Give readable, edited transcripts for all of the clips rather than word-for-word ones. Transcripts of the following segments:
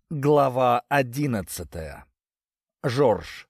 Глава 11. Жорж.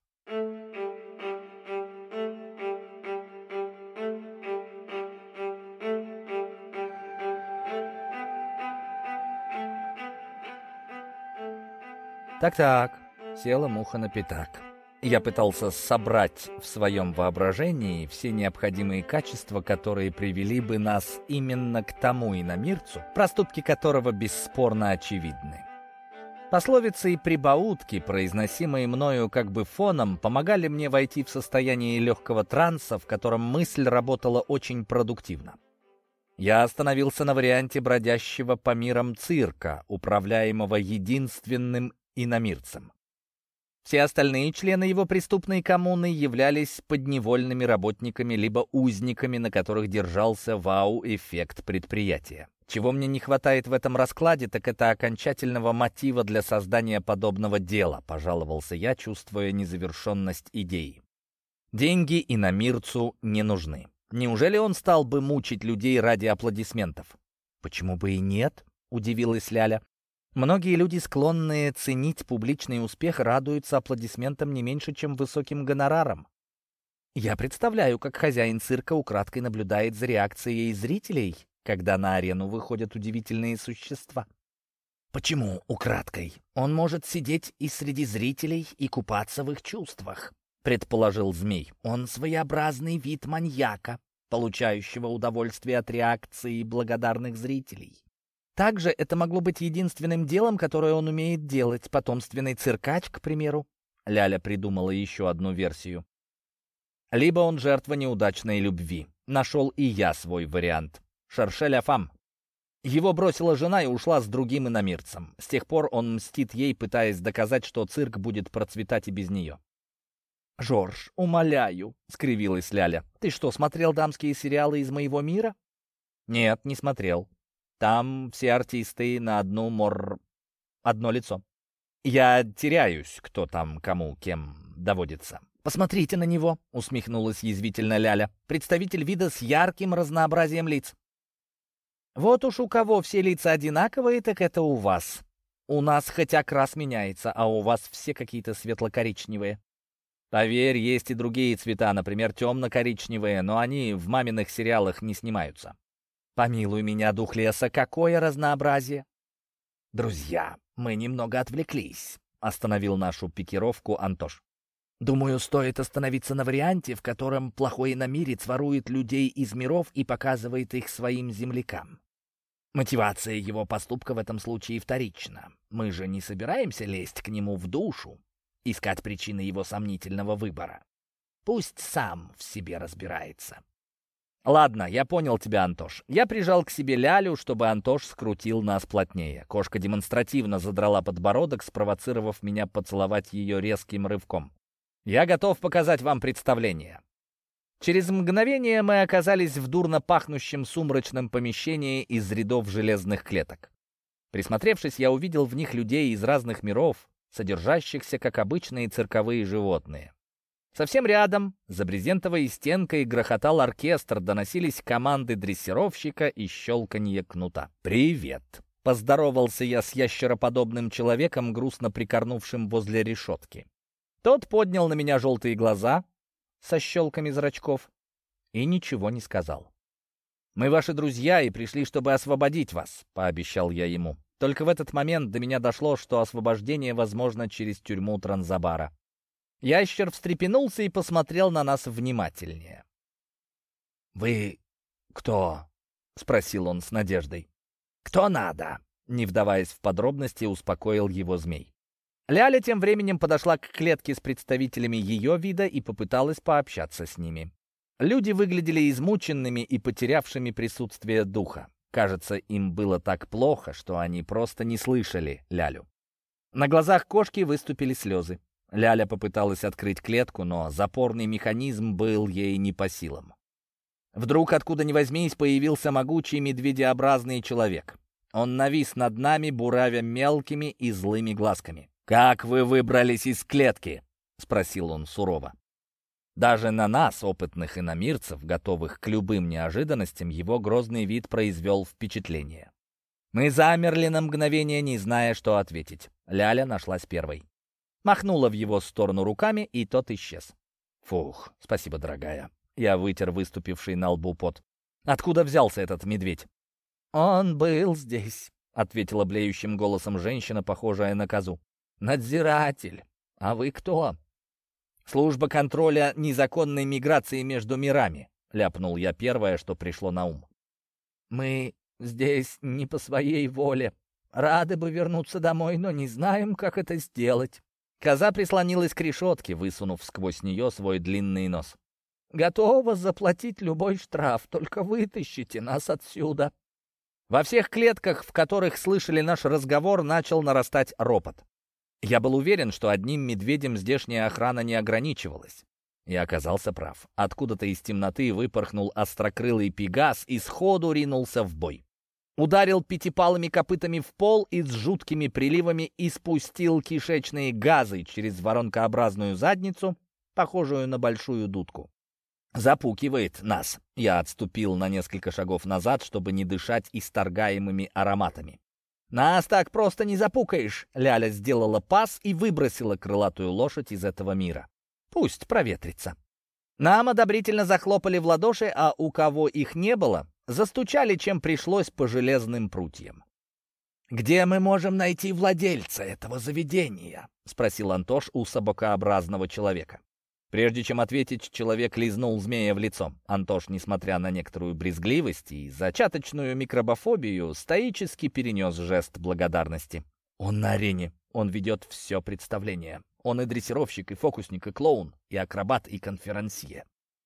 Так-так, села муха на пятак. Я пытался собрать в своем воображении все необходимые качества, которые привели бы нас именно к тому иномирцу, проступки которого бесспорно очевидны. Пословицы и прибаутки, произносимые мною как бы фоном, помогали мне войти в состояние легкого транса, в котором мысль работала очень продуктивно. Я остановился на варианте бродящего по мирам цирка, управляемого единственным иномирцем. Все остальные члены его преступной коммуны являлись подневольными работниками либо узниками, на которых держался вау-эффект предприятия. Чего мне не хватает в этом раскладе, так это окончательного мотива для создания подобного дела, пожаловался я, чувствуя незавершенность идеи. Деньги иномирцу не нужны. Неужели он стал бы мучить людей ради аплодисментов? Почему бы и нет, удивилась Ляля. Многие люди, склонные ценить публичный успех, радуются аплодисментам не меньше, чем высоким гонорарам. Я представляю, как хозяин цирка украдкой наблюдает за реакцией зрителей, когда на арену выходят удивительные существа. Почему украдкой? Он может сидеть и среди зрителей и купаться в их чувствах, предположил Змей. Он своеобразный вид маньяка, получающего удовольствие от реакции благодарных зрителей. Также это могло быть единственным делом, которое он умеет делать. Потомственный циркач, к примеру. Ляля придумала еще одну версию. Либо он жертва неудачной любви. Нашел и я свой вариант. Шерше ля фам. Его бросила жена и ушла с другим иномирцем. С тех пор он мстит ей, пытаясь доказать, что цирк будет процветать и без нее. «Жорж, умоляю», — скривилась Ляля. «Ты что, смотрел дамские сериалы из моего мира?» «Нет, не смотрел. Там все артисты на одно лицо. Я теряюсь, кто там кому кем доводится». «Посмотрите на него», — усмехнулась язвительно Ляля. «Представитель вида с ярким разнообразием лиц». «Вот уж у кого все лица одинаковые, так это у вас. У нас хоть окрас меняется, а у вас все какие-то светло-коричневые». «Поверь, есть и другие цвета, например, темно-коричневые, но они в маминых сериалах не снимаются». «Помилуй меня, дух леса, какое разнообразие!» «Друзья, мы немного отвлеклись», — остановил нашу пикировку Антош. «Думаю, стоит остановиться на варианте, в котором плохой иномирец ворует людей из миров и показывает их своим землякам. Мотивация его поступка в этом случае вторична. Мы же не собираемся лезть к нему в душу, искать причины его сомнительного выбора. Пусть сам в себе разбирается». «Ладно, я понял тебя, Антош». Я прижал к себе Лялю, чтобы Антош скрутил нас плотнее. Кошка демонстративно задрала подбородок, спровоцировав меня поцеловать ее резким рывком. «Я готов показать вам представление». Через мгновение мы оказались в дурно пахнущем сумрачном помещении из рядов железных клеток. Присмотревшись, я увидел в них людей из разных миров, содержащихся как обычные цирковые животные. Совсем рядом, за брезентовой стенкой, грохотал оркестр, доносились команды дрессировщика и щелканье кнута. «Привет!» — поздоровался я с ящероподобным человеком, грустно прикорнувшим возле решетки. Тот поднял на меня желтые глаза со щелками зрачков и ничего не сказал. «Мы ваши друзья и пришли, чтобы освободить вас», — пообещал я ему. Только в этот момент до меня дошло, что освобождение возможно через тюрьму Транзабара. Ящер встрепенулся и посмотрел на нас внимательнее. «Вы кто?» — спросил он с надеждой. «Кто надо?» — не вдаваясь в подробности, успокоил его Змей. Ляля тем временем подошла к клетке с представителями ее вида и попыталась пообщаться с ними. Люди выглядели измученными и потерявшими присутствие духа. Кажется, им было так плохо, что они просто не слышали Лялю. На глазах кошки выступили слезы. Ляля попыталась открыть клетку, но запорный механизм был ей не по силам. Вдруг, откуда ни возьмись, появился могучий медведеобразный человек. Он навис над нами, буравя мелкими и злыми глазками. «Как вы выбрались из клетки?» — спросил он сурово. Даже на нас, опытных иномирцев, готовых к любым неожиданностям, его грозный вид произвел впечатление. Мы замерли на мгновение, не зная, что ответить. Ляля нашлась первой. Махнула в его сторону руками, и тот исчез. Фух, спасибо, дорогая. Я вытер выступивший на лбу пот. Откуда взялся этот медведь? Он был здесь, ответила блеющим голосом женщина, похожая на козу. Надзиратель. А вы кто? Служба контроля незаконной миграции между мирами, ляпнул я первое, что пришло на ум. Мы здесь не по своей воле. Рады бы вернуться домой, но не знаем, как это сделать. Коза прислонилась к решетке, высунув сквозь нее свой длинный нос. «Готова заплатить любой штраф, только вытащите нас отсюда». Во всех клетках, в которых слышали наш разговор, начал нарастать ропот. Я был уверен, что одним медведем здешняя охрана не ограничивалась. И оказался прав. Откуда-то из темноты выпорхнул острокрылый пегас и сходу ринулся в бой. Ударил пятипалыми копытами в пол и с жуткими приливами испустил кишечные газы через воронкообразную задницу, похожую на большую дудку. Запукивает нас. Я отступил на несколько шагов назад, чтобы не дышать исторгаемыми ароматами. «Нас так просто не запукаешь!» Ляля сделала пас и выбросила крылатую лошадь из этого мира. «Пусть проветрится». Нам одобрительно захлопали в ладоши, а у кого их не было, застучали, чем пришлось, по железным прутьям. «Где мы можем найти владельца этого заведения?» — спросил Антош у собакообразного человека. Прежде чем ответить, человек лизнул змея в лицо. Антош, несмотря на некоторую брезгливость и зачаточную микробофобию, стоически перенес жест благодарности. «Он на арене. Он ведет все представление. Он и дрессировщик, и фокусник, и клоун, и акробат, и конферансье».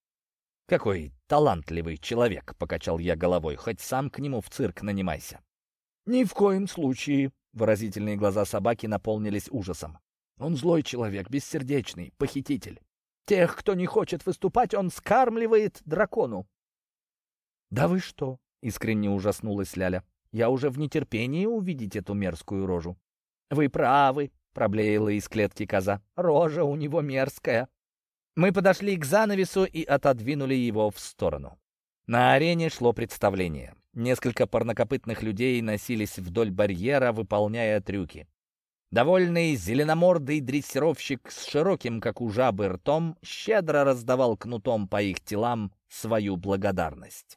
«Какой талантливый человек!» — покачал я головой. «Хоть сам к нему в цирк нанимайся». «Ни в коем случае!» — выразительные глаза собаки наполнились ужасом. «Он злой человек, бессердечный, похититель. Тех, кто не хочет выступать, он скармливает дракону». «Да вы что?» — искренне ужаснулась Ляля. «Я уже в нетерпении увидеть эту мерзкую рожу». «Вы правы», — проблеяла из клетки коза. «Рожа у него мерзкая». Мы подошли к занавесу и отодвинули его в сторону. На арене шло представление. Несколько парнокопытных людей носились вдоль барьера, выполняя трюки. Довольный зеленомордый дрессировщик с широким, как у жабы, ртом щедро раздавал кнутом по их телам свою благодарность.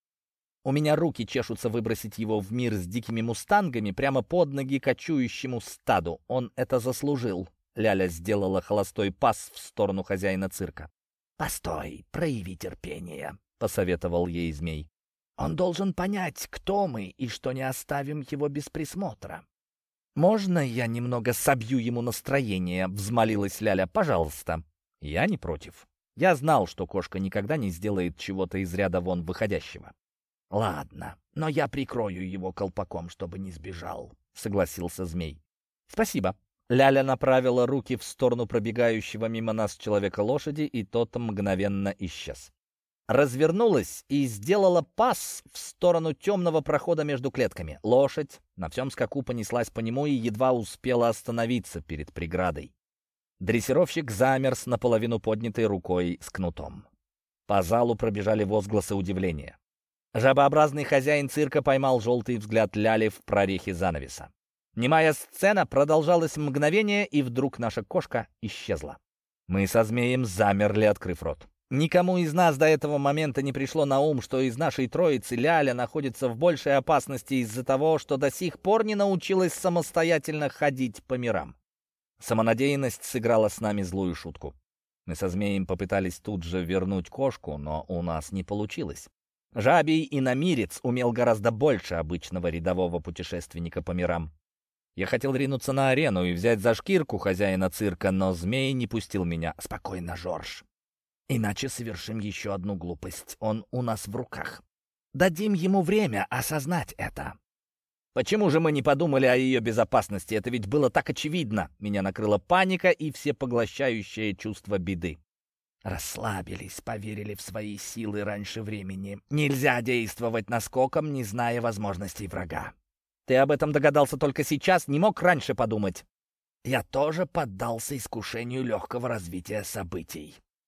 У меня руки чешутся выбросить его в мир с дикими мустангами прямо под ноги кочующему стаду. Он это заслужил. Ляля сделала холостой пас в сторону хозяина цирка. «Постой, прояви терпение», — посоветовал ей змей. «Он должен понять, кто мы, и что не оставим его без присмотра». «Можно я немного собью ему настроение?» — взмолилась Ляля. «Пожалуйста». Я не против. Я знал, что кошка никогда не сделает чего-то из ряда вон выходящего. «Ладно, но я прикрою его колпаком, чтобы не сбежал», — согласился змей. «Спасибо». Ляля направила руки в сторону пробегающего мимо нас человека-лошади, и тот мгновенно исчез. Развернулась и сделала пас в сторону темного прохода между клетками. Лошадь на всем скаку понеслась по нему и едва успела остановиться перед преградой. Дрессировщик замер с наполовину поднятой рукой с кнутом. По залу пробежали возгласы удивления. Жабообразный хозяин цирка поймал желтый взгляд Ляли в прорехе занавеса. Немая сцена продолжалась мгновение, и вдруг наша кошка исчезла. Мы со змеем замерли, открыв рот. Никому из нас до этого момента не пришло на ум, что из нашей троицы Ляля находится в большей опасности из-за того, что до сих пор не научилась самостоятельно ходить по мирам. Самонадеянность сыграла с нами злую шутку. Мы со змеем попытались тут же вернуть кошку, но у нас не получилось. Жабий иномирец умел гораздо больше обычного рядового путешественника по мирам. Я хотел ринуться на арену и взять за шкирку хозяина цирка, но змей не пустил меня. «Спокойно, Жорж. Иначе совершим еще одну глупость. Он у нас в руках. Дадим ему время осознать это». Почему же мы не подумали о ее безопасности? Это ведь было так очевидно. Меня накрыла паника и всепоглощающее чувство беды. Расслабились, поверили в свои силы раньше времени. Нельзя действовать наскоком, не зная возможностей врага. Ты об этом догадался только сейчас, не мог раньше подумать. Я тоже поддался искушению легкого развития событий.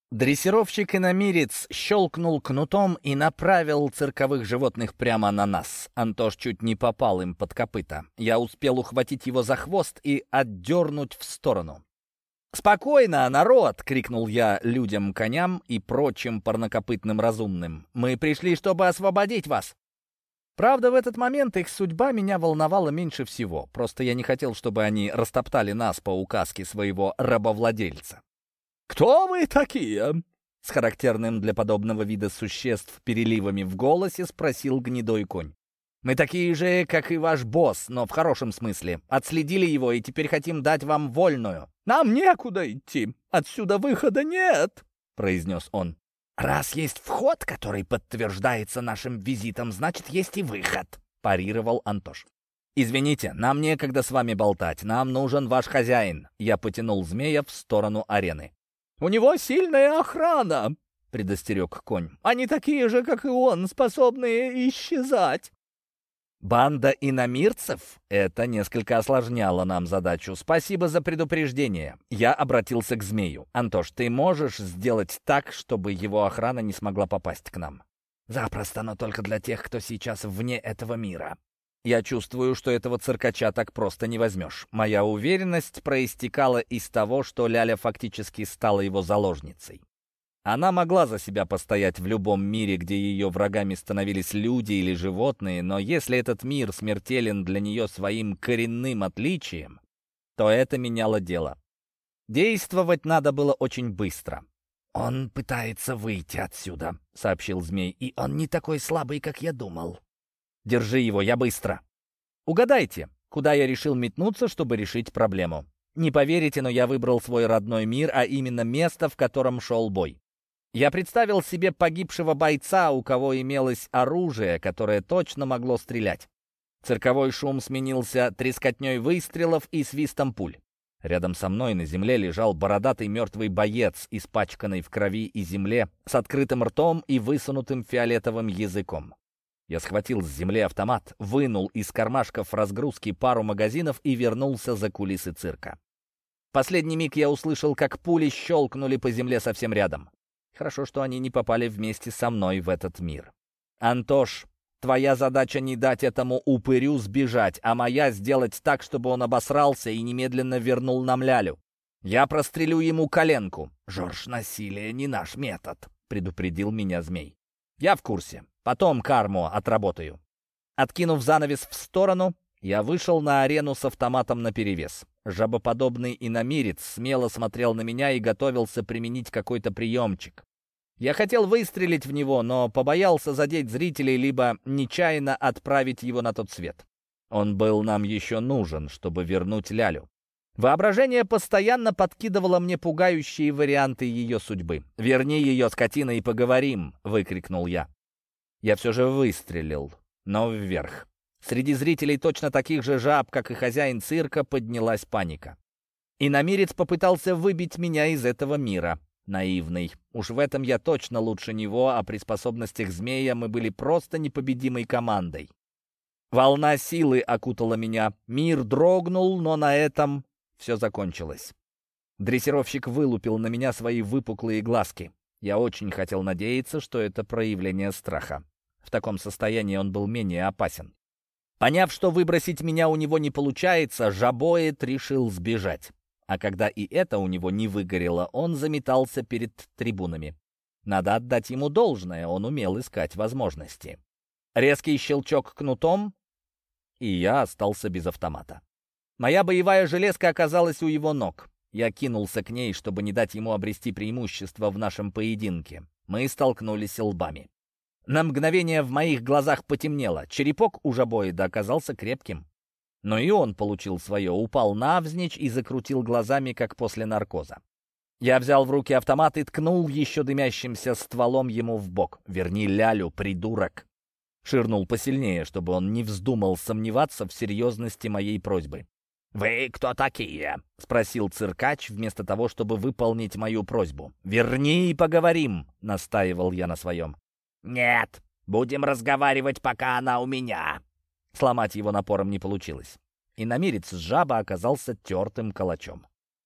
Дрессировщик-иномирец щелкнул кнутом и направил цирковых животных прямо на нас. Антош чуть не попал им под копыта. Я успел ухватить его за хвост и отдернуть в сторону. «Спокойно, народ!» — крикнул я людям-коням и прочим парнокопытным разумным. «Мы пришли, чтобы освободить вас!» Правда, в этот момент их судьба меня волновала меньше всего. Просто я не хотел, чтобы они растоптали нас по указке своего рабовладельца. «Кто вы такие?» — с характерным для подобного вида существ переливами в голосе спросил гнедой конь. «Мы такие же, как и ваш босс, но в хорошем смысле. Отследили его и теперь хотим дать вам вольную». «Нам некуда идти. Отсюда выхода нет», — произнес он. «Раз есть вход, который подтверждается нашим визитом, значит, есть и выход», — парировал Антош. «Извините, нам некогда с вами болтать. Нам нужен ваш хозяин». Я потянул змея в сторону арены. «У него сильная охрана», — предостерег конь. «Они такие же, как и он, способные исчезать». Банда иномирцев? Это несколько осложняло нам задачу. Спасибо за предупреждение. Я обратился к змею. «Антош, ты можешь сделать так, чтобы его охрана не смогла попасть к нам?» «Запросто, но только для тех, кто сейчас вне этого мира». Я чувствую, что этого циркача так просто не возьмешь. Моя уверенность проистекала из того, что Ляля фактически стала его заложницей. Она могла за себя постоять в любом мире, где ее врагами становились люди или животные, но если этот мир смертелен для нее своим коренным отличием, то это меняло дело. Действовать надо было очень быстро. «Он пытается выйти отсюда», — сообщил змей, — «и он не такой слабый, как я думал». «Держи его, я быстро». Угадайте, куда я решил метнуться, чтобы решить проблему. Не поверите, но я выбрал свой родной мир, а именно место, в котором шел бой. Я представил себе погибшего бойца, у кого имелось оружие, которое точно могло стрелять. Цирковой шум сменился трескотней выстрелов и свистом пуль. Рядом со мной на земле лежал бородатый мертвый боец, испачканный в крови и земле, с открытым ртом и высунутым фиолетовым языком. Я схватил с земли автомат, вынул из кармашков разгрузки пару магазинов и вернулся за кулисы цирка. В последний миг я услышал, как пули щелкнули по земле совсем рядом. Хорошо, что они не попали вместе со мной в этот мир. «Антош, твоя задача не дать этому упырю сбежать, а моя — сделать так, чтобы он обосрался и немедленно вернул нам Лялю. Я прострелю ему коленку». «Жорж, насилие не наш метод», — предупредил меня змей. «Я в курсе. Потом карму отработаю». Откинув занавес в сторону, я вышел на арену с автоматом наперевес. Жабоподобный иномирец смело смотрел на меня и готовился применить какой-то приемчик. Я хотел выстрелить в него, но побоялся задеть зрителей, либо нечаянно отправить его на тот свет. Он был нам еще нужен, чтобы вернуть Лялю. Воображение постоянно подкидывало мне пугающие варианты ее судьбы. «Верни ее, скотина, и поговорим!» — выкрикнул я. Я все же выстрелил, но вверх. Среди зрителей, точно таких же жаб, как и хозяин цирка, поднялась паника. Иномирец попытался выбить меня из этого мира. Наивный. Уж в этом я точно лучше него, а при способностях змея мы были просто непобедимой командой. Волна силы окутала меня. Мир дрогнул, но на этом все закончилось. Дрессировщик вылупил на меня свои выпуклые глазки. Я очень хотел надеяться, что это проявление страха. В таком состоянии он был менее опасен. Поняв, что выбросить меня у него не получается, жабоид решил сбежать. А когда и это у него не выгорело, он заметался перед трибунами. Надо отдать ему должное, он умел искать возможности. Резкий щелчок кнутом, и я остался без автомата. Моя боевая железка оказалась у его ног. Я кинулся к ней, чтобы не дать ему обрести преимущество в нашем поединке. Мы столкнулись лбами. На мгновение в моих глазах потемнело. Черепок у жабоида оказался крепким. Но и он получил свое, упал навзничь и закрутил глазами, как после наркоза. Я взял в руки автомат и ткнул еще дымящимся стволом ему в бок. «Верни Лялю, придурок!» Ширнул посильнее, чтобы он не вздумал сомневаться в серьезности моей просьбы. «Вы кто такие?» — спросил циркач, вместо того, чтобы выполнить мою просьбу. «Верни и поговорим!» — настаивал я на своем. «Нет, будем разговаривать, пока она у меня». Сломать его напором не получилось. Иномирец с жаба оказался тертым калачом.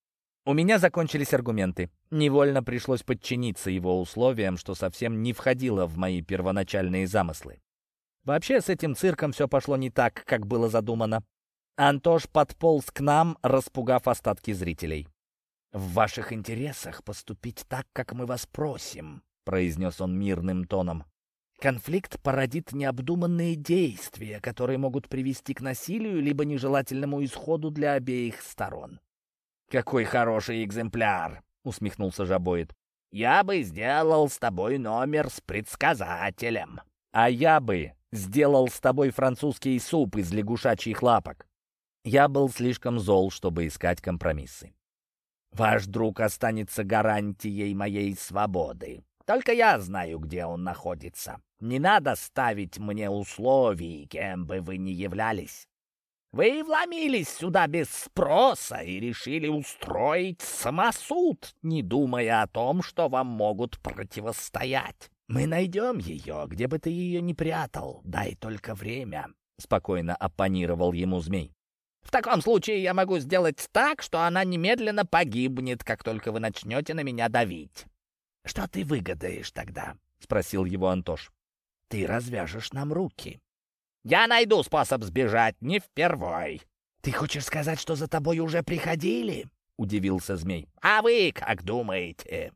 У меня закончились аргументы. Невольно пришлось подчиниться его условиям, что совсем не входило в мои первоначальные замыслы. Вообще, с этим цирком все пошло не так, как было задумано. Антош подполз к нам, распугав остатки зрителей. «В ваших интересах поступить так, как мы вас просим», — произнес он мирным тоном. «Конфликт породит необдуманные действия, которые могут привести к насилию либо нежелательному исходу для обеих сторон». «Какой хороший экземпляр!» — усмехнулся Жабоид. «Я бы сделал с тобой номер с предсказателем». «А я бы сделал с тобой французский суп из лягушачьих лапок». Я был слишком зол, чтобы искать компромиссы. «Ваш друг останется гарантией моей свободы. Только я знаю, где он находится. Не надо ставить мне условий, кем бы вы ни являлись. Вы вломились сюда без спроса и решили устроить самосуд, не думая о том, что вам могут противостоять. Мы найдем ее, где бы ты ее ни прятал. Дай только время», — спокойно оппонировал ему змей. «В таком случае я могу сделать так, что она немедленно погибнет, как только вы начнете на меня давить». «Что ты выгадаешь тогда?» — спросил его Антош. «Ты развяжешь нам руки». «Я найду способ сбежать, не впервой». «Ты хочешь сказать, что за тобой уже приходили?» — удивился змей. «А вы как думаете?»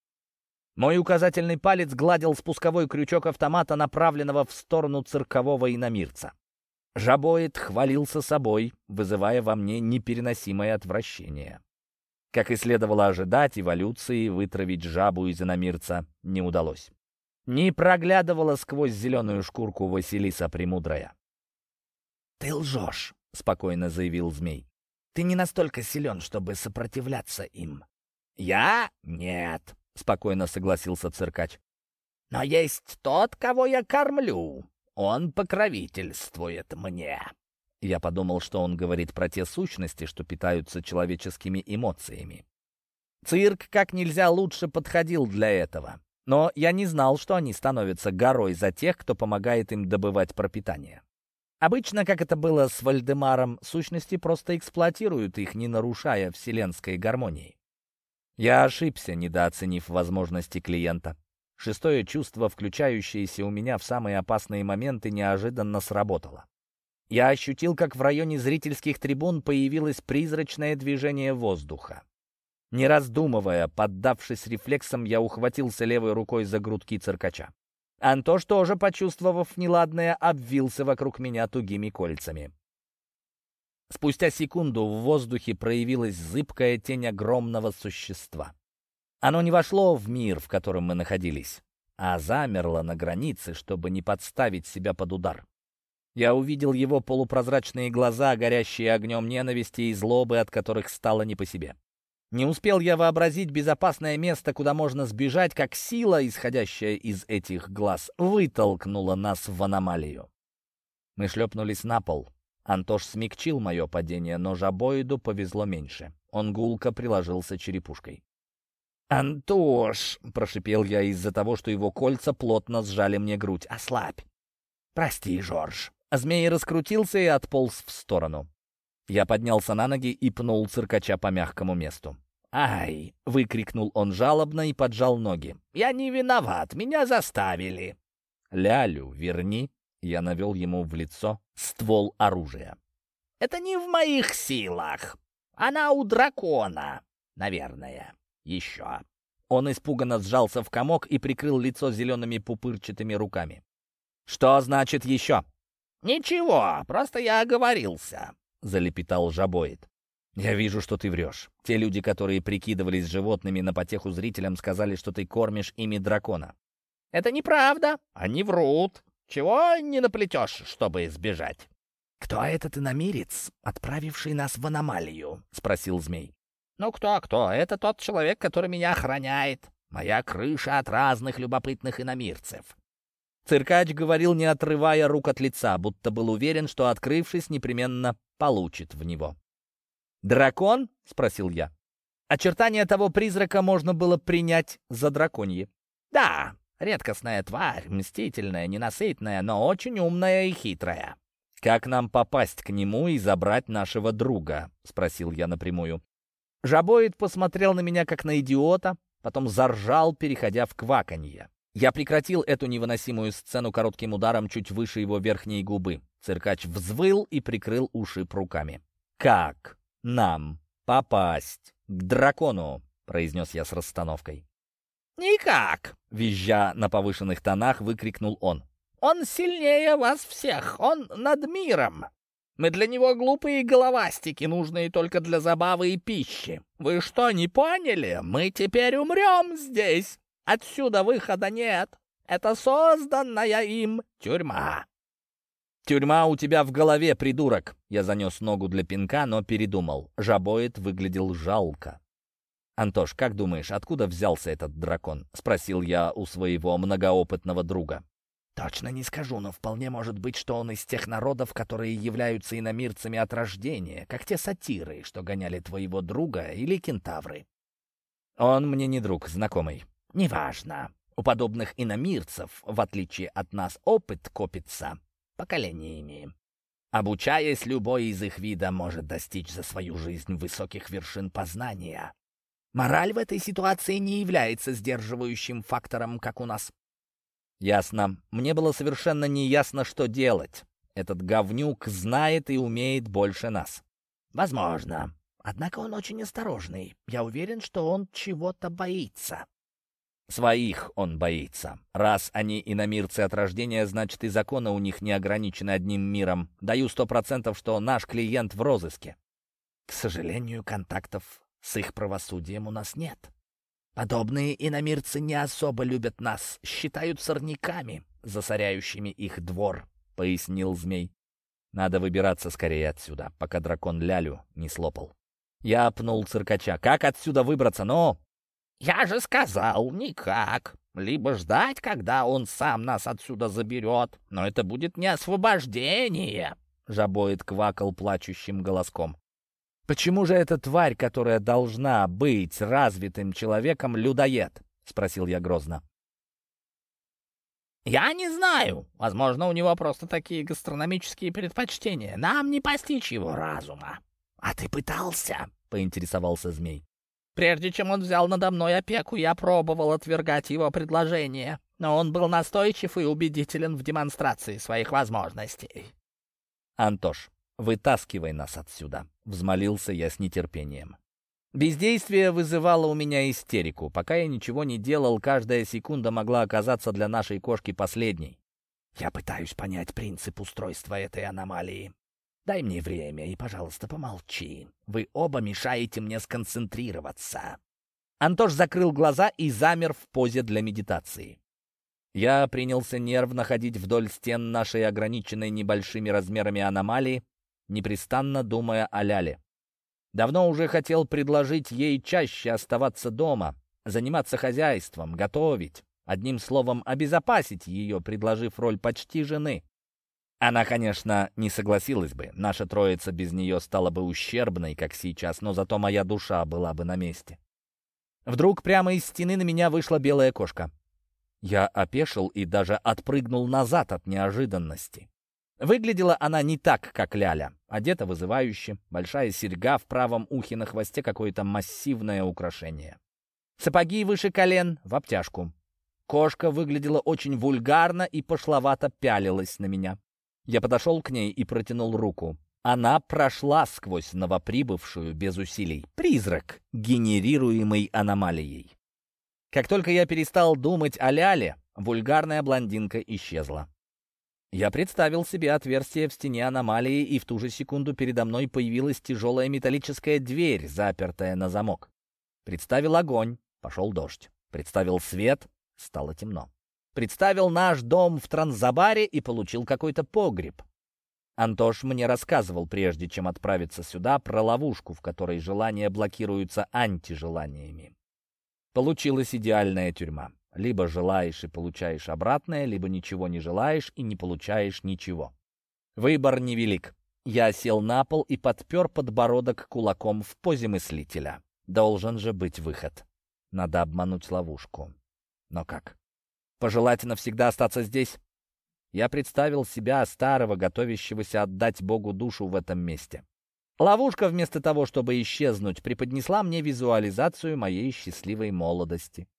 Мой указательный палец гладил спусковой крючок автомата, направленного в сторону циркового иномирца. Жабоид хвалился собой, вызывая во мне непереносимое отвращение. Как и следовало ожидать, эволюции вытравить жабу из иномирца не удалось. Не проглядывала сквозь зеленую шкурку Василиса Премудрая. «Ты лжешь», — спокойно заявил змей. «Ты не настолько силен, чтобы сопротивляться им». «Я? Нет», — спокойно согласился циркач. «Но есть тот, кого я кормлю. Он покровительствует мне». Я подумал, что он говорит про те сущности, что питаются человеческими эмоциями. Цирк как нельзя лучше подходил для этого. Но я не знал, что они становятся горой за тех, кто помогает им добывать пропитание. Обычно, как это было с Вальдемаром, сущности просто эксплуатируют их, не нарушая вселенской гармонии. Я ошибся, недооценив возможности клиента. Шестое чувство, включающееся у меня в самые опасные моменты, неожиданно сработало. Я ощутил, как в районе зрительских трибун появилось призрачное движение воздуха. Не раздумывая, поддавшись рефлексам, я ухватился левой рукой за грудки циркача. Антош, тоже почувствовав неладное, обвился вокруг меня тугими кольцами. Спустя секунду в воздухе проявилась зыбкая тень огромного существа. Оно не вошло в мир, в котором мы находились, а замерло на границе, чтобы не подставить себя под удар. Я увидел его полупрозрачные глаза, горящие огнем ненависти и злобы, от которых стало не по себе. Не успел я вообразить безопасное место, куда можно сбежать, как сила, исходящая из этих глаз, вытолкнула нас в аномалию. Мы шлепнулись на пол. Антош смягчил мое падение, но Жабоиду повезло меньше. Он гулко приложился черепушкой. «Антош!» — прошипел я из-за того, что его кольца плотно сжали мне грудь. «Ослабь!» «Прости, Жорж!» Змей раскрутился и отполз в сторону. Я поднялся на ноги и пнул циркача по мягкому месту. «Ай!» — выкрикнул он жалобно и поджал ноги. «Я не виноват, меня заставили!» «Лялю верни!» — я навел ему в лицо ствол оружия. «Это не в моих силах! Она у дракона, наверное, еще!» Он испуганно сжался в комок и прикрыл лицо зелеными пупырчатыми руками. «Что значит еще?» «Ничего, просто я оговорился», — залепетал Жабоид. «Я вижу, что ты врешь. Те люди, которые прикидывались животными на потеху зрителям, сказали, что ты кормишь ими дракона». «Это неправда. Они врут. Чего не наплетешь, чтобы сбежать?» «Кто этот иномирец, отправивший нас в аномалию?» — спросил змей. «Ну кто? Это тот человек, который меня охраняет. Моя крыша от разных любопытных иномирцев». Циркач говорил, не отрывая рук от лица, будто был уверен, что, открывшись, непременно получит в него. «Дракон?» — спросил я. Очертания того призрака можно было принять за драконьи. «Да, редкостная тварь, мстительная, ненасытная, но очень умная и хитрая». «Как нам попасть к нему и забрать нашего друга?» — спросил я напрямую. Жабоид посмотрел на меня как на идиота, потом заржал, переходя в кваканье. Я прекратил эту невыносимую сцену коротким ударом чуть выше его верхней губы. Циркач взвыл и прикрыл уши руками. «Как нам попасть к дракону?» — произнес я с расстановкой. «Никак!» — Визжа на повышенных тонах, выкрикнул он. «Он сильнее вас всех! Он над миром! Мы для него глупые головастики, нужные только для забавы и пищи. Вы что, не поняли? Мы теперь умрем здесь! Отсюда выхода нет! Это созданная им тюрьма!» «Тюрьма у тебя в голове, придурок!» Я занес ногу для пинка, но передумал. Жабоид выглядел жалко. «Антош, как думаешь, откуда взялся этот дракон?» — спросил я у своего многоопытного друга. «Точно не скажу, но вполне может быть, что он из тех народов, которые являются иномирцами от рождения, как те сатиры, что гоняли твоего друга, или кентавры». «Он мне не друг, знакомый». «Неважно. У подобных иномирцев, в отличие от нас, опыт копится поколениями. Обучаясь, любой из их вида может достичь за свою жизнь высоких вершин познания. Мораль в этой ситуации не является сдерживающим фактором, как у нас». «Ясно. Мне было совершенно неясно, что делать. Этот говнюк знает и умеет больше нас». «Возможно. Однако он очень осторожный. Я уверен, что он чего-то боится». «Своих он боится. Раз они иномирцы от рождения, значит и законы у них не ограничены одним миром. Даю 100%, что наш клиент в розыске». «К сожалению, контактов с их правосудием у нас нет. Подобные иномирцы не особо любят нас, считают сорняками, засоряющими их двор», — пояснил змей. «Надо выбираться скорее отсюда, пока дракон Лялю не слопал». Я пнул циркача. «Как отсюда выбраться, но...» «Я же сказал, никак. Либо ждать, когда он сам нас отсюда заберет, но это будет не освобождение», — Жабоид квакал плачущим голоском. «Почему же эта тварь, которая должна быть развитым человеком, людоед?» — спросил я грозно. «Я не знаю. Возможно, у него просто такие гастрономические предпочтения. Нам не постичь его разума». «А ты пытался?» — поинтересовался змей. «Прежде чем он взял надо мной опеку, я пробовал отвергать его предложение, но он был настойчив и убедителен в демонстрации своих возможностей». «Антош, вытаскивай нас отсюда», — взмолился я с нетерпением. Бездействие вызывало у меня истерику. Пока я ничего не делал, каждая секунда могла оказаться для нашей кошки последней. «Я пытаюсь понять принцип устройства этой аномалии. Дай мне время и, пожалуйста, помолчи. Вы оба мешаете мне сконцентрироваться». Антош закрыл глаза и замер в позе для медитации. Я принялся нервно ходить вдоль стен нашей ограниченной небольшими размерами аномалии, непрестанно думая о Ляле. Давно уже хотел предложить ей чаще оставаться дома, заниматься хозяйством, готовить, одним словом, обезопасить ее, предложив роль почти жены. Она, конечно, не согласилась бы, наша троица без нее стала бы ущербной, как сейчас, но зато моя душа была бы на месте. Вдруг прямо из стены на меня вышла белая кошка. Я опешил и даже отпрыгнул назад от неожиданности. Выглядела она не так, как Ляля. Одета вызывающе, большая серьга в правом ухе, на хвосте какое-то массивное украшение. Сапоги выше колен, в обтяжку. Кошка выглядела очень вульгарно и пошловато пялилась на меня. Я подошел к ней и протянул руку. Она прошла сквозь новоприбывшую без усилий. Призрак, генерируемый аномалией. Как только я перестал думать о Ляле, вульгарная блондинка исчезла. Я представил себе отверстие в стене аномалии, и в ту же секунду передо мной появилась тяжелая металлическая дверь, запертая на замок. Представил огонь, пошел дождь. Представил свет, стало темно. Представил наш дом в Транзабаре и получил какой-то погреб. Антош мне рассказывал, прежде чем отправиться сюда, про ловушку, в которой желания блокируются антижеланиями. Получилась идеальная тюрьма. Либо желаешь и получаешь обратное, либо ничего не желаешь и не получаешь ничего. Выбор невелик. Я сел на пол и подпер подбородок кулаком в позе мыслителя. Должен же быть выход. Надо обмануть ловушку. Но как? Пожелать навсегда остаться здесь? Я представил себя старого, готовящегося отдать Богу душу в этом месте. Ловушка, вместо того, чтобы исчезнуть, преподнесла мне визуализацию моей счастливой молодости.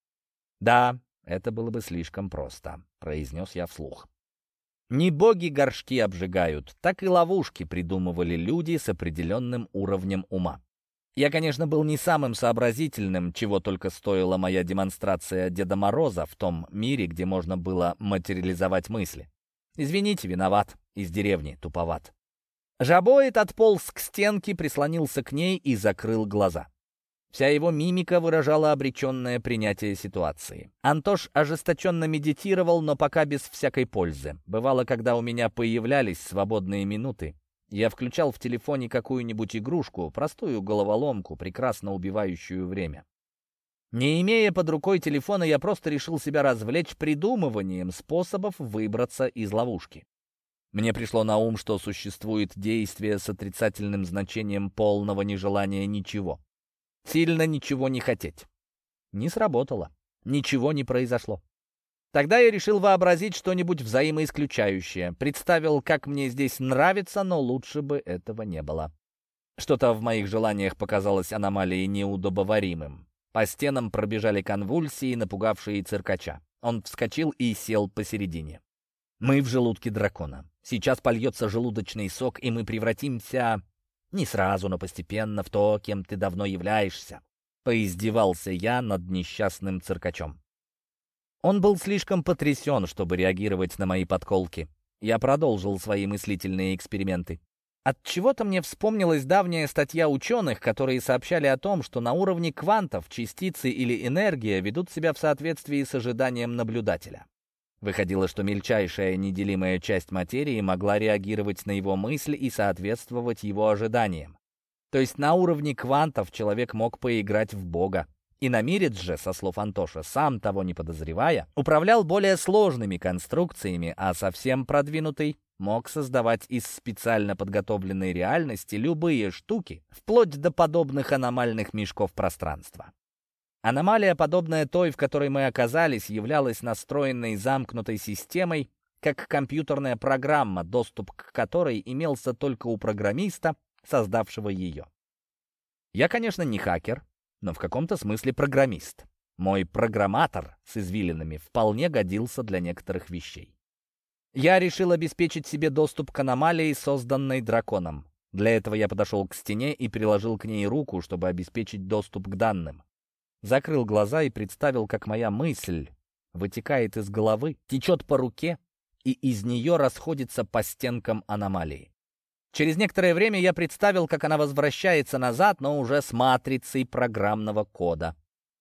«Да, это было бы слишком просто», — произнес я вслух. Не боги горшки обжигают, так и ловушки придумывали люди с определенным уровнем ума. Я, конечно, был не самым сообразительным, чего только стоила моя демонстрация Деда Мороза в том мире, где можно было материализовать мысли. Извините, виноват, из деревни туповат. Жабоид отполз к стенке, прислонился к ней и закрыл глаза. Вся его мимика выражала обреченное принятие ситуации. Антош ожесточенно медитировал, но пока без всякой пользы. Бывало, когда у меня появлялись свободные минуты, я включал в телефоне какую-нибудь игрушку, простую головоломку, прекрасно убивающую время. Не имея под рукой телефона, я просто решил себя развлечь придумыванием способов выбраться из ловушки. Мне пришло на ум, что существует действие с отрицательным значением полного нежелания ничего. Сильно ничего не хотеть. Не сработало. Ничего не произошло. Тогда я решил вообразить что-нибудь взаимоисключающее. Представил, как мне здесь нравится, но лучше бы этого не было. Что-то в моих желаниях показалось аномалией неудобоваримым. По стенам пробежали конвульсии, напугавшие циркача. Он вскочил и сел посередине. Мы в желудке дракона. Сейчас польется желудочный сок, и мы превратимся... Не сразу, но постепенно в то, кем ты давно являешься. Поиздевался я над несчастным циркачом. Он был слишком потрясен, чтобы реагировать на мои подколки. Я продолжил свои мыслительные эксперименты. Отчего-то мне вспомнилась давняя статья ученых, которые сообщали о том, что на уровне квантов частицы или энергия ведут себя в соответствии с ожиданием наблюдателя. Выходило, что мельчайшая неделимая часть материи могла реагировать на его мысль и соответствовать его ожиданиям. То есть на уровне квантов человек мог поиграть в Бога. Иномирец же, со слов Антоша, сам того не подозревая, управлял более сложными конструкциями, а совсем продвинутый мог создавать из специально подготовленной реальности любые штуки, вплоть до подобных аномальных мешков пространства. Аномалия, подобная той, в которой мы оказались, являлась настроенной замкнутой системой, как компьютерная программа, доступ к которой имелся только у программиста, создавшего ее. Я, конечно, не хакер, но в каком-то смысле программист. Мой программатор с извилинами вполне годился для некоторых вещей. Я решил обеспечить себе доступ к аномалии, созданной драконом. Для этого я подошел к стене и приложил к ней руку, чтобы обеспечить доступ к данным. Закрыл глаза и представил, как моя мысль вытекает из головы, течет по руке и из нее расходится по стенкам аномалии. Через некоторое время я представил, как она возвращается назад, но уже с матрицей программного кода.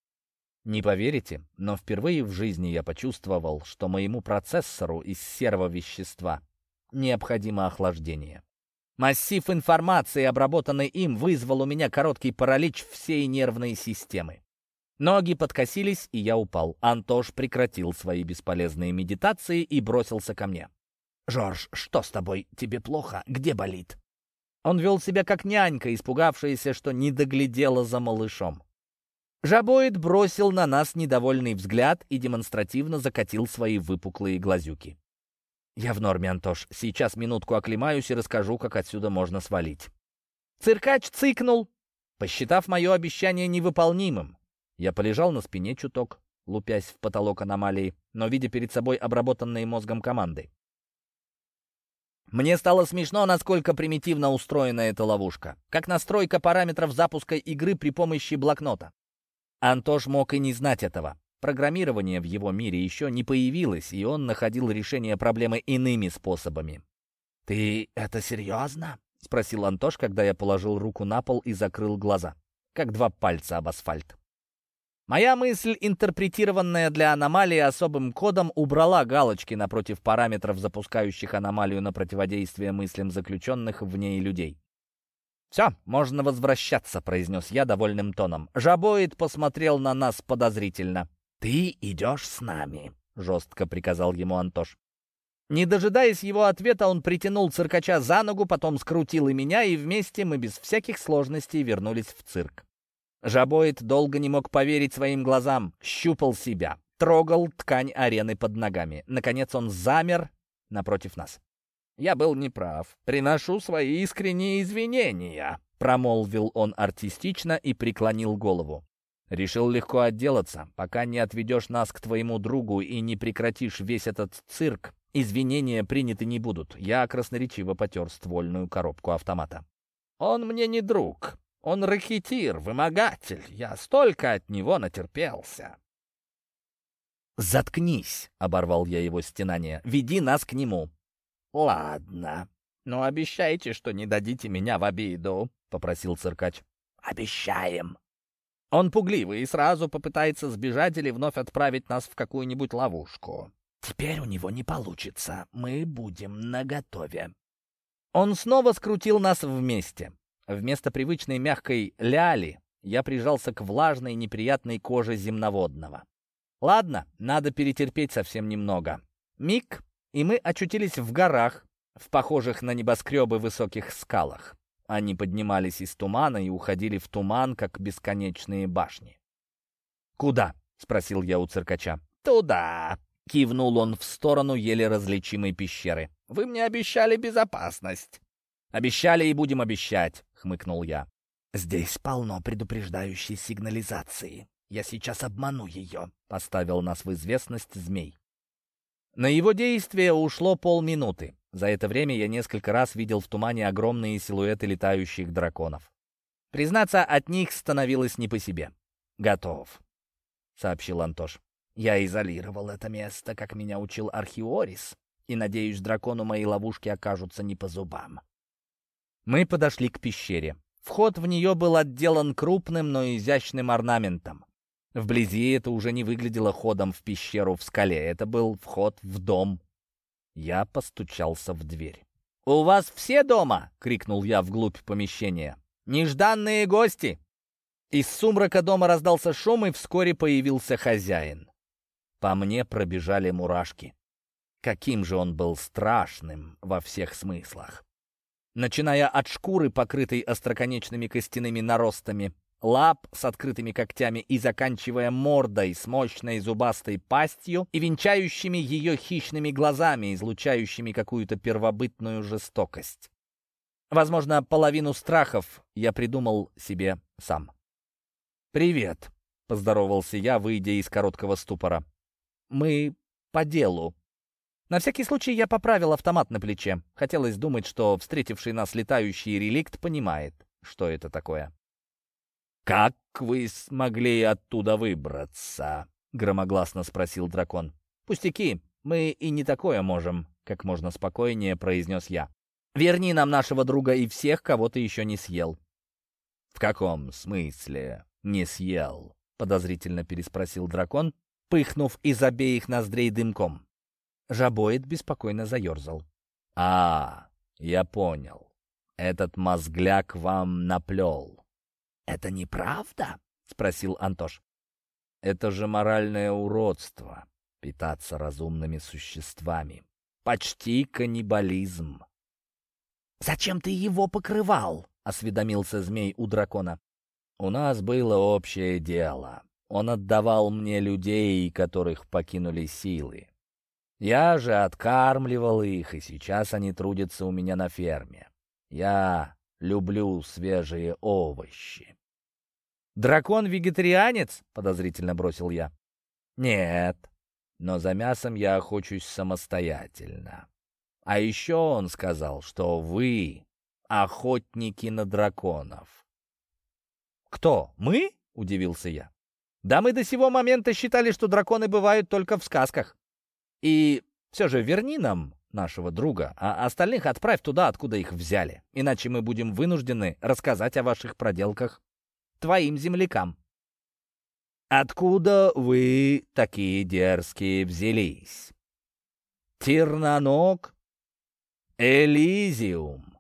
Не поверите, но впервые в жизни я почувствовал, что моему процессору из серого вещества необходимо охлаждение. Массив информации, обработанный им, вызвал у меня короткий паралич всей нервной системы. Ноги подкосились, и я упал. Антош прекратил свои бесполезные медитации и бросился ко мне. «Жорж, что с тобой? Тебе плохо? Где болит?» Он вел себя как нянька, испугавшаяся, что не доглядела за малышом. Жабоид бросил на нас недовольный взгляд и демонстративно закатил свои выпуклые глазюки. «Я в норме, Антош. Сейчас минутку оклемаюсь и расскажу, как отсюда можно свалить». Циркач цыкнул, посчитав мое обещание невыполнимым. Я полежал на спине чуток, лупясь в потолок аномалии, но видя перед собой обработанные мозгом команды. Мне стало смешно, насколько примитивно устроена эта ловушка, как настройка параметров запуска игры при помощи блокнота. Антош мог и не знать этого. Программирование в его мире еще не появилось, и он находил решение проблемы иными способами. «Ты это серьезно?» — спросил Антош, когда я положил руку на пол и закрыл глаза, как два пальца об асфальт. Моя мысль, интерпретированная для аномалии особым кодом, убрала галочки напротив параметров, запускающих аномалию на противодействие мыслям заключенных в ней людей. «Все, можно возвращаться», — произнес я довольным тоном. Жабоид посмотрел на нас подозрительно. «Ты идешь с нами», — жестко приказал ему Антош. Не дожидаясь его ответа, он притянул циркача за ногу, потом скрутил и меня, и вместе мы без всяких сложностей вернулись в цирк. Жабоид долго не мог поверить своим глазам, щупал себя, трогал ткань арены под ногами. Наконец он замер напротив нас. Я был неправ. Приношу свои искренние извинения», — промолвил он артистично и преклонил голову. «Решил легко отделаться. Пока не отведешь нас к твоему другу и не прекратишь весь этот цирк, извинения приняты не будут». Я красноречиво потер ствольную коробку автомата. «Он мне не друг. Он рэкетир, вымогатель. Я столько от него натерпелся». «Заткнись!» — оборвал я его стенание. «Веди нас к нему». «Ладно, но обещайте, что не дадите меня в обиду», — попросил циркач. «Обещаем». Он пугливый и сразу попытается сбежать или вновь отправить нас в какую-нибудь ловушку. Теперь у него не получится. Мы будем наготове. Он снова скрутил нас вместе. Вместо привычной мягкой ляли я прижался к влажной неприятной коже земноводного. Ладно, надо перетерпеть совсем немного. Миг, и мы очутились в горах, в похожих на небоскребы высоких скалах. Они поднимались из тумана и уходили в туман, как бесконечные башни. «Куда?» — спросил я у циркача. «Туда!» — кивнул он в сторону еле различимой пещеры. «Вы мне обещали безопасность». «Обещали и будем обещать», — хмыкнул я. «Здесь полно предупреждающей сигнализации. Я сейчас обману ее», — поставил нас в известность змей. На его действие ушло полминуты. За это время я несколько раз видел в тумане огромные силуэты летающих драконов. Признаться, от них становилось не по себе. «Готов», — сообщил Антош. «Я изолировал это место, как меня учил Архиорис, и, надеюсь, дракону мои ловушки окажутся не по зубам». Мы подошли к пещере. Вход в нее был отделан крупным, но изящным орнаментом. Вблизи это уже не выглядело ходом в пещеру в скале. Это был вход в дом. Я постучался в дверь. «У вас все дома?» — крикнул я вглубь помещения. «Нежданные гости!» Из сумрака дома раздался шум, и вскоре появился хозяин. По мне пробежали мурашки. Каким же он был страшным во всех смыслах. Начиная от шкуры, покрытой остроконечными костяными наростами, лап с открытыми когтями и заканчивая мордой с мощной зубастой пастью и венчающими ее хищными глазами, излучающими какую-то первобытную жестокость. Возможно, половину страхов я придумал себе сам. «Привет», — поздоровался я, выйдя из короткого ступора. «Мы по делу». На всякий случай я поправил автомат на плече. Хотелось думать, что встретивший нас летающий реликт понимает, что это такое. «Как вы смогли оттуда выбраться?» — громогласно спросил дракон. «Пустяки, мы и не такое можем», — как можно спокойнее произнес я. «Верни нам нашего друга и всех, кого ты еще не съел». «В каком смысле не съел?» — подозрительно переспросил дракон, пыхнув из обеих ноздрей дымком. Жабоид беспокойно заерзал. Я понял. Этот мозгляк вам наплел». «Это неправда?» — спросил Антош. «Это же моральное уродство — питаться разумными существами. Почти каннибализм». «Зачем ты его покрывал?» — осведомился змей у дракона. «У нас было общее дело. Он отдавал мне людей, которых покинули силы. Я же откармливал их, и сейчас они трудятся у меня на ферме. Я люблю свежие овощи». «Дракон-вегетарианец?» — подозрительно бросил я. «Нет, но за мясом я охочусь самостоятельно. А еще он сказал, что вы охотники на драконов». «Кто, мы?» — удивился я. «Да мы до сего момента считали, что драконы бывают только в сказках. И все же верни нам нашего друга, а остальных отправь туда, откуда их взяли. Иначе мы будем вынуждены рассказать о ваших проделках твоим землякам». «Откуда вы такие дерзкие взялись?» «Тирнанок? Элизиум?»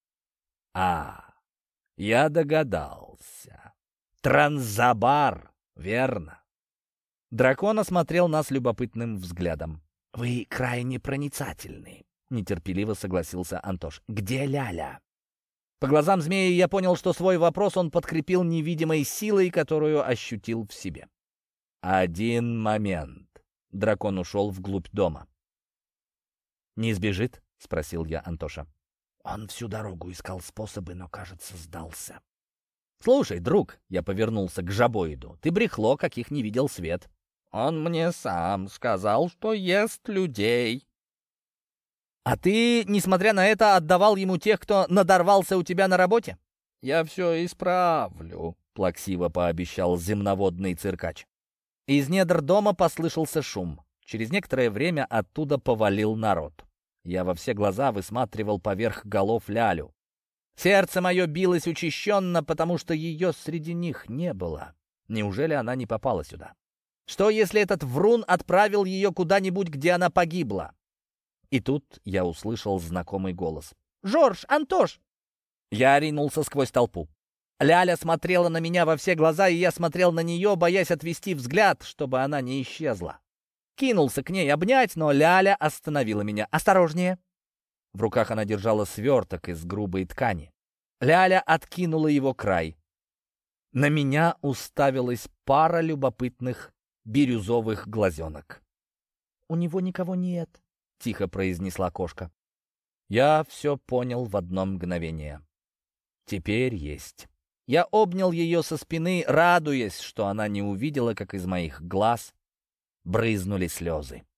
Я догадался. Транзабар, верно?» Дракон осмотрел нас любопытным взглядом. «Вы крайне проницательны», — нетерпеливо согласился Антош. «Где Ляля?» По глазам змеи я понял, что свой вопрос он подкрепил невидимой силой, которую ощутил в себе. «Один момент». Дракон ушел вглубь дома. «Не сбежит?» — спросил я Антоша. Он всю дорогу искал способы, но, кажется, сдался. «Слушай, друг», — я повернулся к жабоиду, — «ты брехло, каких не видел свет». Он мне сам сказал, что ест людей. «А ты, несмотря на это, отдавал ему тех, кто надорвался у тебя на работе?» «Я все исправлю», — плаксиво пообещал земноводный циркач. Из недр дома послышался шум. Через некоторое время оттуда повалил народ. Я во все глаза высматривал поверх голов Лялю. Сердце мое билось учащенно, потому что ее среди них не было. Неужели она не попала сюда? Что, если этот врун отправил ее куда-нибудь, где она погибла? И тут я услышал знакомый голос. «Жорж! Антош!» Я ринулся сквозь толпу. Ляля смотрела на меня во все глаза, и я смотрел на нее, боясь отвести взгляд, чтобы она не исчезла. Кинулся к ней обнять, но Ляля остановила меня. «Осторожнее!» В руках она держала сверток из грубой ткани. Ляля откинула его край. На меня уставилась пара любопытных бирюзовых глазенок. «У него никого нет», — тихо произнесла кошка. Я все понял в одно мгновение. Теперь есть. Я обнял ее со спины, радуясь, что она не увидела, как из моих глаз брызнули слезы.